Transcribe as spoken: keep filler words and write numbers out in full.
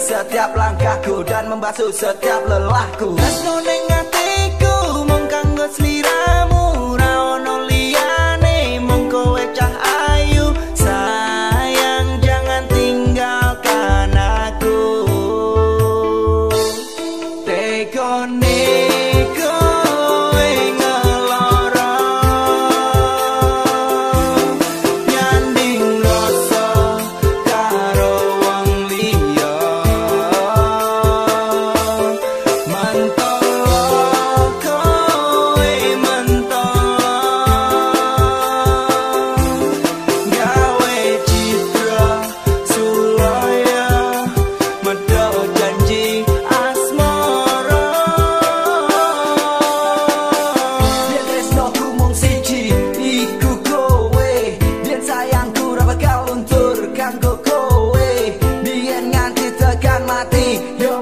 setiap langkahku dan membasuh setiap lelahku. Tresno ning atiku mung kanggo sliramu, ra ono liyane mung kowe cah ayu. Sayang jangan tinggalkan aku. Tekone kowe ngeloro nyanding rasa karo wong liya. Mentolo kowe mentolo gawe citra sulaya medhok janji asmara. Biar tresnoku mung siji iku kowe, biar sayangku ra bakal luntur kanggo kowe. Biyen nganti tekan mati yo